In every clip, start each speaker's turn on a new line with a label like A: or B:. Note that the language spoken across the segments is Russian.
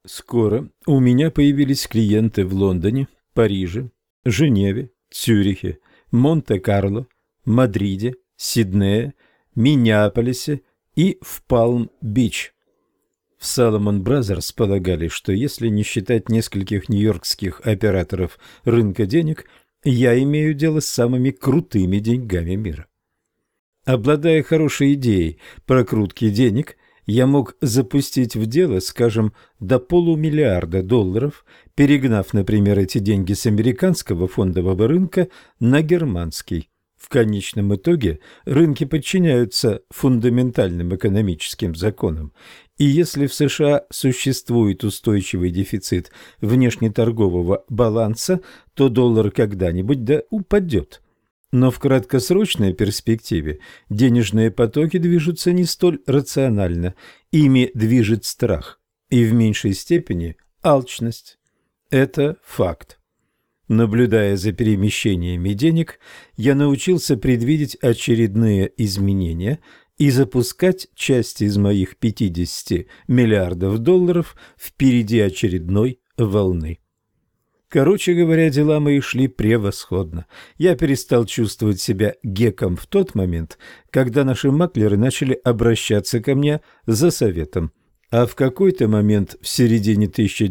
A: Скоро у меня появились клиенты в Лондоне, Париже, Женеве, Цюрихе, Монте-Карло, Мадриде, Сиднее, Миннеаполисе и в Палм-Бич. В Salomon Brothers полагали, что если не считать нескольких нью-йоркских операторов рынка денег, я имею дело с самыми крутыми деньгами мира. Обладая хорошей идеей прокрутки денег, я мог запустить в дело, скажем, до полумиллиарда долларов, перегнав, например, эти деньги с американского фондового рынка на германский. В конечном итоге рынки подчиняются фундаментальным экономическим законам, и если в США существует устойчивый дефицит внешнеторгового баланса, то доллар когда-нибудь упадет. Но в краткосрочной перспективе денежные потоки движутся не столь рационально, ими движет страх и в меньшей степени алчность. Это факт. Наблюдая за перемещениями денег, я научился предвидеть очередные изменения и запускать часть из моих 50 миллиардов долларов впереди очередной волны. Короче говоря, дела мои шли превосходно. Я перестал чувствовать себя геком в тот момент, когда наши маклеры начали обращаться ко мне за советом. А в какой-то момент в середине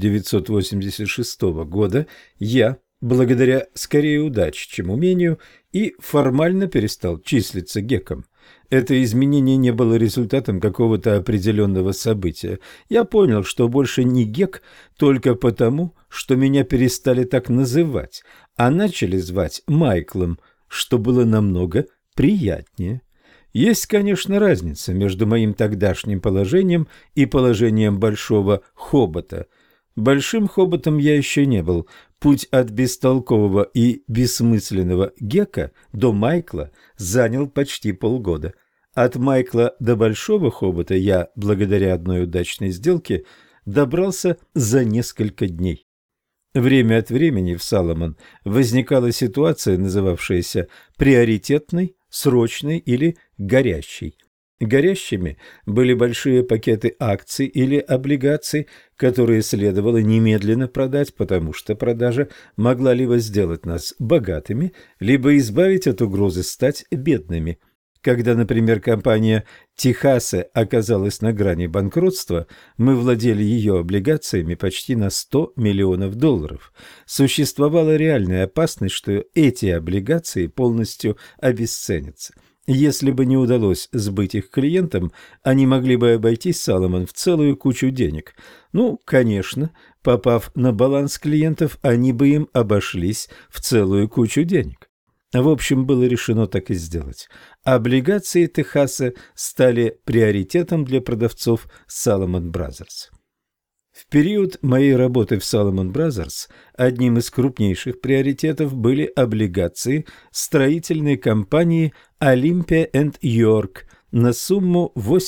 A: 1986 года я, благодаря скорее удаче, чем умению, и формально перестал числиться геком. Это изменение не было результатом какого-то определенного события. Я понял, что больше не гек только потому, что меня перестали так называть, а начали звать Майклом, что было намного приятнее. Есть, конечно, разница между моим тогдашним положением и положением большого хобота. Большим хоботом я еще не был. Путь от бестолкового и бессмысленного гека до Майкла занял почти полгода. От Майкла до большого хобота я, благодаря одной удачной сделке, добрался за несколько дней. Время от времени в Salomon возникала ситуация, называвшаяся приоритетной, срочной или горящей. Горящими были большие пакеты акций или облигаций, которые следовало немедленно продать, потому что продажа могла либо сделать нас богатыми, либо избавить от угрозы стать бедными. Когда, например, компания Техасе оказалась на грани банкротства, мы владели ее облигациями почти на 100 миллионов долларов. Существовала реальная опасность, что эти облигации полностью обесценятся. Если бы не удалось сбыть их клиентам, они могли бы обойтись Salomon в целую кучу денег. Ну, конечно, попав на баланс клиентов, они бы им обошлись в целую кучу денег. В общем, было решено так и сделать. Облигации Техаса стали приоритетом для продавцов Salomon Brothers. В период моей работы в Salomon Brothers одним из крупнейших приоритетов были облигации строительной компании Olympia & York на сумму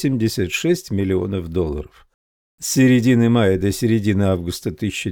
A: 86 миллионов долларов. С середины мая до середины августа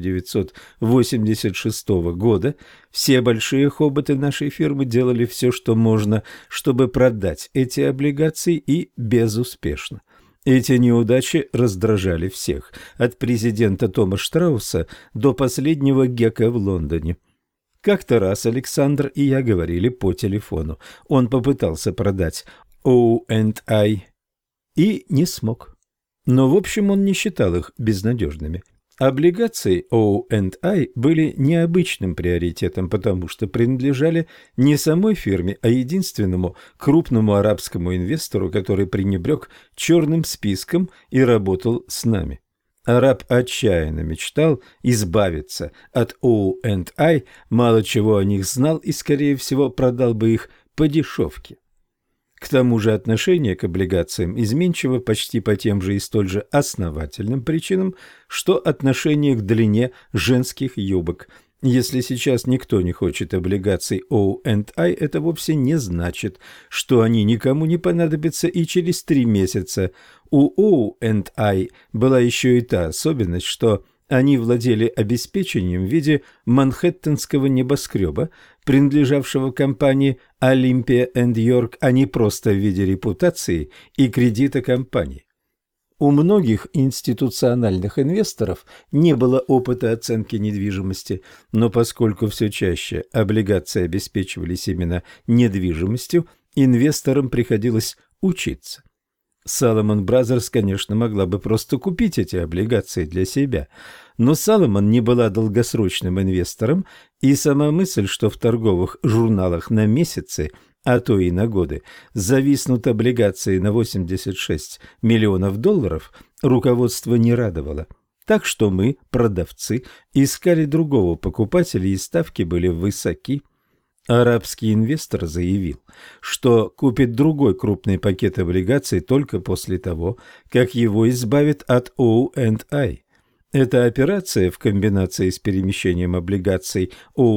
A: 1986 года все большие хоботы нашей фирмы делали все, что можно, чтобы продать эти облигации, и безуспешно. Эти неудачи раздражали всех, от президента Тома Штрауса до последнего гека в Лондоне. Как-то раз Александр и я говорили по телефону. Он попытался продать O&I и не смог. Но, в общем, он не считал их безнадежными. Облигации O&I были необычным приоритетом, потому что принадлежали не самой фирме, а единственному крупному арабскому инвестору, который пренебрег черным списком и работал с нами. Араб отчаянно мечтал избавиться от O&I, мало чего о них знал и, скорее всего, продал бы их по дешевке. К тому же отношение к облигациям изменчиво почти по тем же и столь же основательным причинам, что отношение к длине женских юбок. Если сейчас никто не хочет облигаций O&I, это вовсе не значит, что они никому не понадобятся и через 3 месяца. У O&I была еще и та особенность, что они владели обеспечением в виде манхэттенского небоскреба, принадлежавшего компании Olympia & York, а не просто в виде репутации и кредита компании. У многих институциональных инвесторов не было опыта оценки недвижимости, но поскольку все чаще облигации обеспечивались именно недвижимостью, инвесторам приходилось учиться. Salomon Brothers, конечно, могла бы просто купить эти облигации для себя, но Salomon не была долгосрочным инвестором, и сама мысль, что в торговых журналах на месяцы, а то и на годы, зависнут облигации на $86 миллионов, руководство не радовало. Так что мы, продавцы, искали другого покупателя, и ставки были высоки. Арабский инвестор заявил, что купит другой крупный пакет облигаций только после того, как его избавят от O&I. Эта операция в комбинации с перемещением облигаций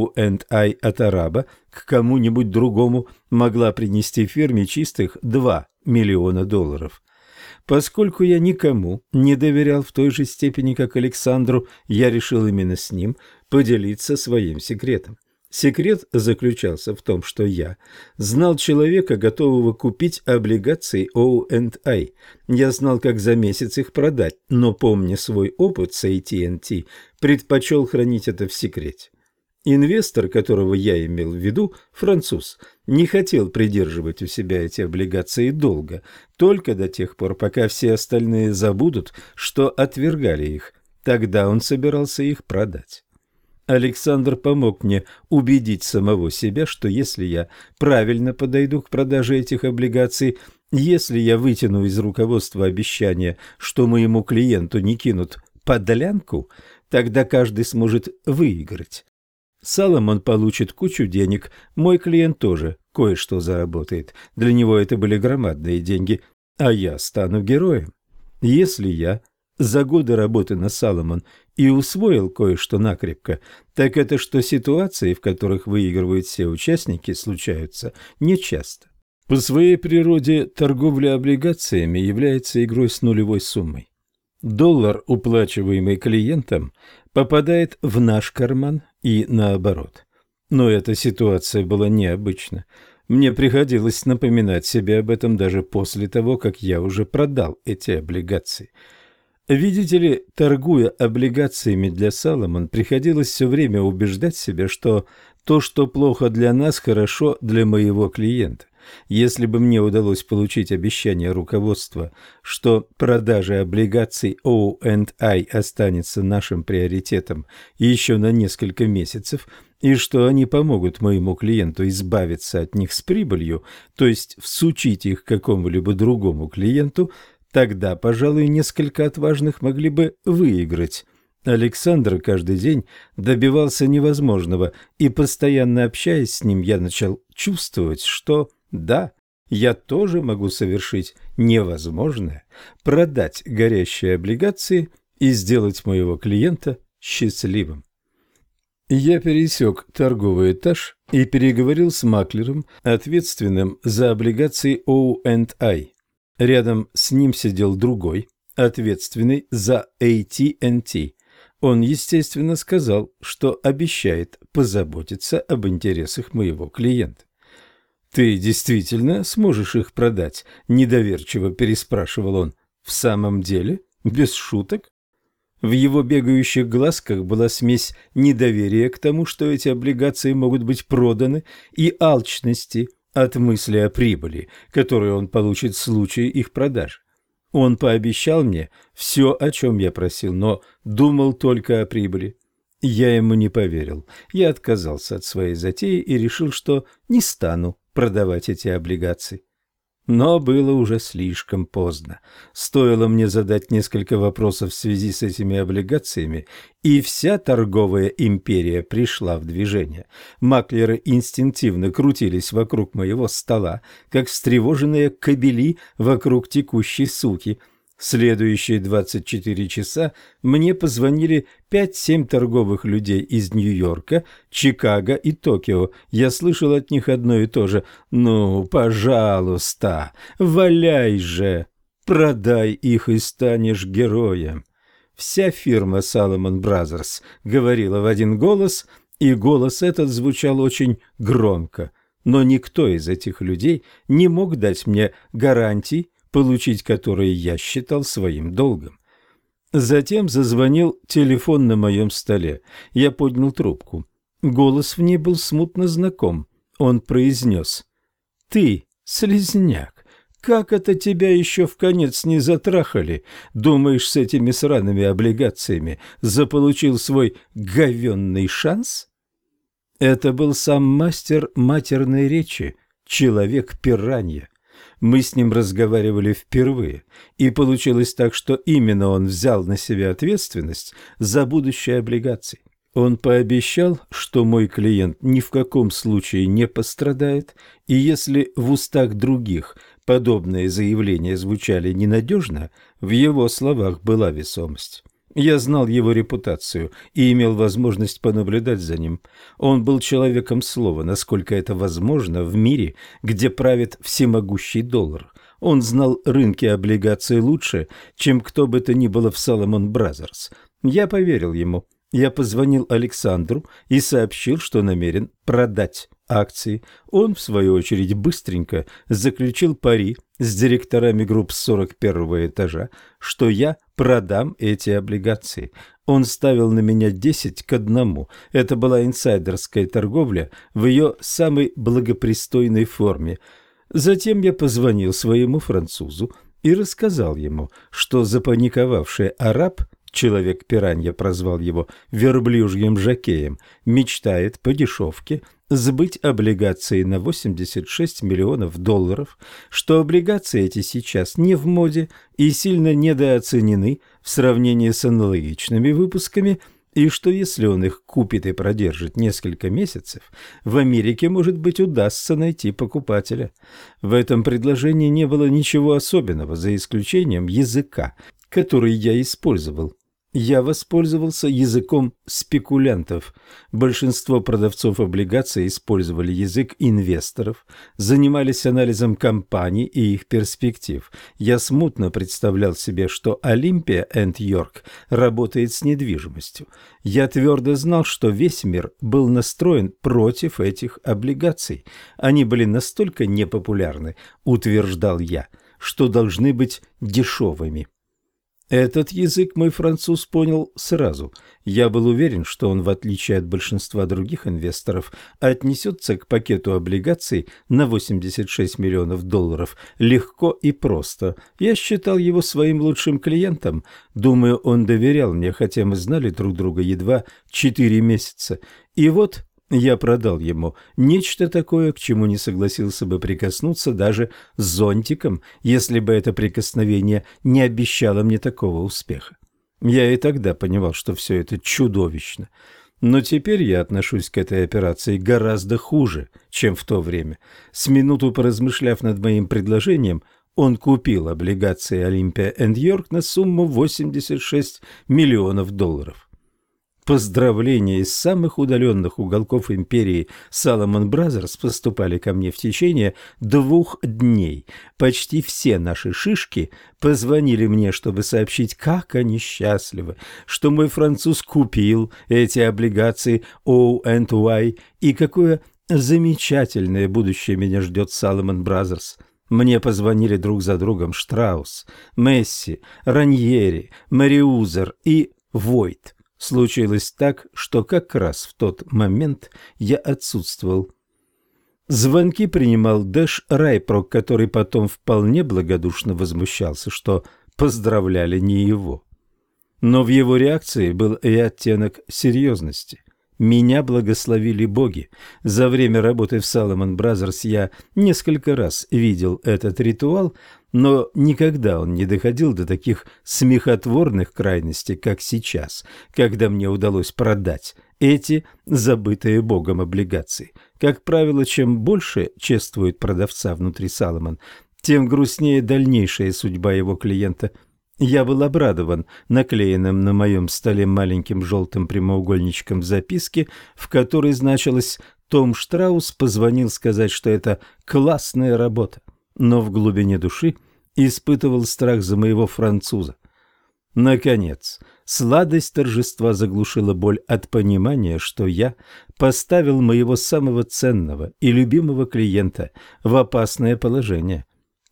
A: O&I от араба к кому-нибудь другому могла принести фирме чистых $2 миллиона. Поскольку я никому не доверял в той же степени, как Александру, я решил именно с ним поделиться своим секретом. Секрет заключался в том, что я знал человека, готового купить облигации O&I. Я знал, как за месяц их продать, но, помня свой опыт с AT&T, предпочел хранить это в секрете. Инвестор, которого я имел в виду, француз, не хотел придерживать у себя эти облигации долго, только до тех пор, пока все остальные забудут, что отвергали их. Тогда он собирался их продать. Александр помог мне убедить самого себя, что если я правильно подойду к продаже этих облигаций, если я вытяну из руководства обещание, что моему клиенту не кинут подлянку, тогда каждый сможет выиграть. Salomon получит кучу денег, мой клиент тоже кое-что заработает. Для него это были громадные деньги, а я стану героем. Если я за годы работы на Salomon и усвоил кое-что накрепко, так это что ситуации, в которых выигрывают все участники, случаются нечасто. По своей природе торговля облигациями является игрой с нулевой суммой. Доллар, уплачиваемый клиентам, попадает в наш карман и наоборот. Но эта ситуация была необычна. Мне приходилось напоминать себе об этом даже после того, как я уже продал эти облигации. Видите ли, торгуя облигациями для Salomon, приходилось все время убеждать себя, что то, что плохо для нас, хорошо для моего клиента. Если бы мне удалось получить обещание руководства, что продажа облигаций O&I останется нашим приоритетом еще на несколько месяцев, и что они помогут моему клиенту избавиться от них с прибылью, то есть всучить их какому-либо другому клиенту, тогда, пожалуй, несколько отважных могли бы выиграть. Александр каждый день добивался невозможного, и, постоянно общаясь с ним, я начал чувствовать, что, да, я тоже могу совершить невозможное, продать горящие облигации и сделать моего клиента счастливым. Я пересек торговый этаж и переговорил с маклером, ответственным за облигации O&I. Рядом с ним сидел другой, ответственный за AT&T. Он, естественно, сказал, что обещает позаботиться об интересах моего клиента. «Ты действительно сможешь их продать?» – недоверчиво переспрашивал он. «В самом деле? Без шуток?» В его бегающих глазках была смесь недоверия к тому, что эти облигации могут быть проданы, и алчности от мысли о прибыли, которую он получит в случае их продажи. Он пообещал мне все, о чем я просил, но думал только о прибыли. Я ему не поверил. Я отказался от своей затеи и решил, что не стану продавать эти облигации. Но было уже слишком поздно. Стоило мне задать несколько вопросов в связи с этими облигациями, и вся торговая империя пришла в движение. Маклеры инстинктивно крутились вокруг моего стола, как встревоженные кобели вокруг текущей суки. Следующие 24 часа мне позвонили 5-7 торговых людей из Нью-Йорка, Чикаго и Токио. Я слышал от них одно и то же: «Ну, пожалуйста, валяй же, продай их и станешь героем». Вся фирма Salomon Brothers говорила в один голос, и голос этот звучал очень громко. Но никто из этих людей не мог дать мне гарантий получить которые я считал своим долгом. Затем зазвонил телефон на моем столе. Я поднял трубку. Голос в ней был смутно знаком. Он произнес: «Ты, слизняк, как это тебя еще вконец не затрахали? Думаешь, с этими сраными облигациями заполучил свой говенный шанс?» Это был сам мастер матерной речи, человек-пиранья. Мы с ним разговаривали впервые, и получилось так, что именно он взял на себя ответственность за будущее облигаций. Он пообещал, что мой клиент ни в каком случае не пострадает, и если в устах других подобные заявления звучали ненадежно, в его словах была весомость. Я знал его репутацию и имел возможность понаблюдать за ним. Он был человеком слова, насколько это возможно в мире, где правит всемогущий доллар. Он знал рынки облигаций лучше, чем кто бы то ни было в Salomon Brothers. Я поверил ему. Я позвонил Александру и сообщил, что намерен продать акции. Он, в свою очередь, быстренько заключил пари с директорами групп с 41-го этажа, что я продам эти облигации. Он ставил на меня 10-1. Это была инсайдерская торговля в ее самой благопристойной форме. Затем я позвонил своему французу и рассказал ему, что запаниковавший араб, человек-пиранья прозвал его верблюжьим жокеем, мечтает по дешевке сбыть облигации на $86 миллионов, что облигации эти сейчас не в моде и сильно недооценены в сравнении с аналогичными выпусками, и что если он их купит и продержит несколько месяцев, в Америке, может быть, удастся найти покупателя. В этом предложении не было ничего особенного, за исключением языка, который я использовал. Я воспользовался языком спекулянтов. Большинство продавцов облигаций использовали язык инвесторов, занимались анализом компаний и их перспектив. Я смутно представлял себе, что Olympia & York работает с недвижимостью. Я твердо знал, что весь мир был настроен против этих облигаций. Они были настолько непопулярны, утверждал я, что должны быть дешевыми. Этот язык мой француз понял сразу. Я был уверен, что он, в отличие от большинства других инвесторов, отнесется к пакету облигаций на $86 миллионов легко и просто. Я считал его своим лучшим клиентом. Думаю, он доверял мне, хотя мы знали друг друга едва 4 месяца. И вот я продал ему нечто такое, к чему не согласился бы прикоснуться даже с зонтиком, если бы это прикосновение не обещало мне такого успеха. Я и тогда понимал, что все это чудовищно. Но теперь я отношусь к этой операции гораздо хуже, чем в то время. С минуту поразмышляв над моим предложением, он купил облигации Olympia & York на сумму $86 миллионов. Поздравления из самых удаленных уголков империи Salomon Brothers поступали ко мне в течение 2 дней. Почти все наши шишки позвонили мне, чтобы сообщить, как они счастливы, что мой француз купил эти облигации O&Y и какое замечательное будущее меня ждет Salomon Brothers. Мне позвонили друг за другом Штраус, Месси, Раньери, Мариузер и Войт. Случилось так, что как раз в тот момент я отсутствовал. Звонки принимал Дэш Райпрок, который потом вполне благодушно возмущался, что поздравляли не его. Но в его реакции был и оттенок серьезности. Меня благословили боги. За время работы в Salomon Brothers я несколько раз видел этот ритуал, но никогда он не доходил до таких смехотворных крайностей, как сейчас, когда мне удалось продать эти забытые богом облигации. Как правило, чем больше чествует продавца внутри Salomon, тем грустнее дальнейшая судьба его клиента. Я был обрадован наклеенным на моем столе маленьким желтым прямоугольничком записки, в которой значилось: «Том Штраус позвонил сказать, что это классная работа», но в глубине души испытывал страх за моего француза. Наконец, сладость торжества заглушила боль от понимания, что я поставил моего самого ценного и любимого клиента в опасное положение.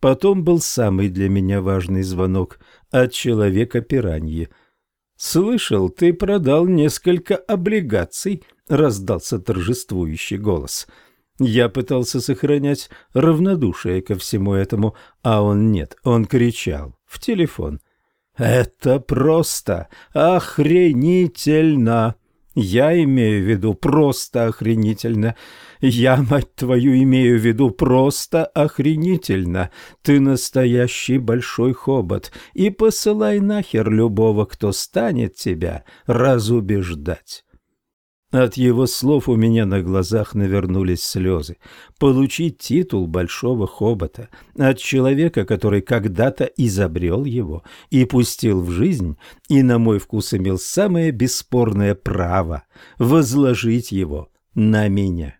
A: Потом был самый для меня важный звонок от человека-пираньи. «Слышал, ты продал несколько облигаций», — раздался торжествующий голос. Я пытался сохранять равнодушие ко всему этому, а он нет, он кричал в телефон. «Это просто охренительно!» Я имею в виду просто охренительно. Я, мать твою, имею в виду просто охренительно. Ты настоящий большой хобот, и посылай нахер любого, кто станет тебя разубеждать. От его слов у меня на глазах навернулись слезы. Получить титул большого хобота от человека, который когда-то изобрел его и пустил в жизнь, и, на мой вкус, имел самое бесспорное право возложить его на меня.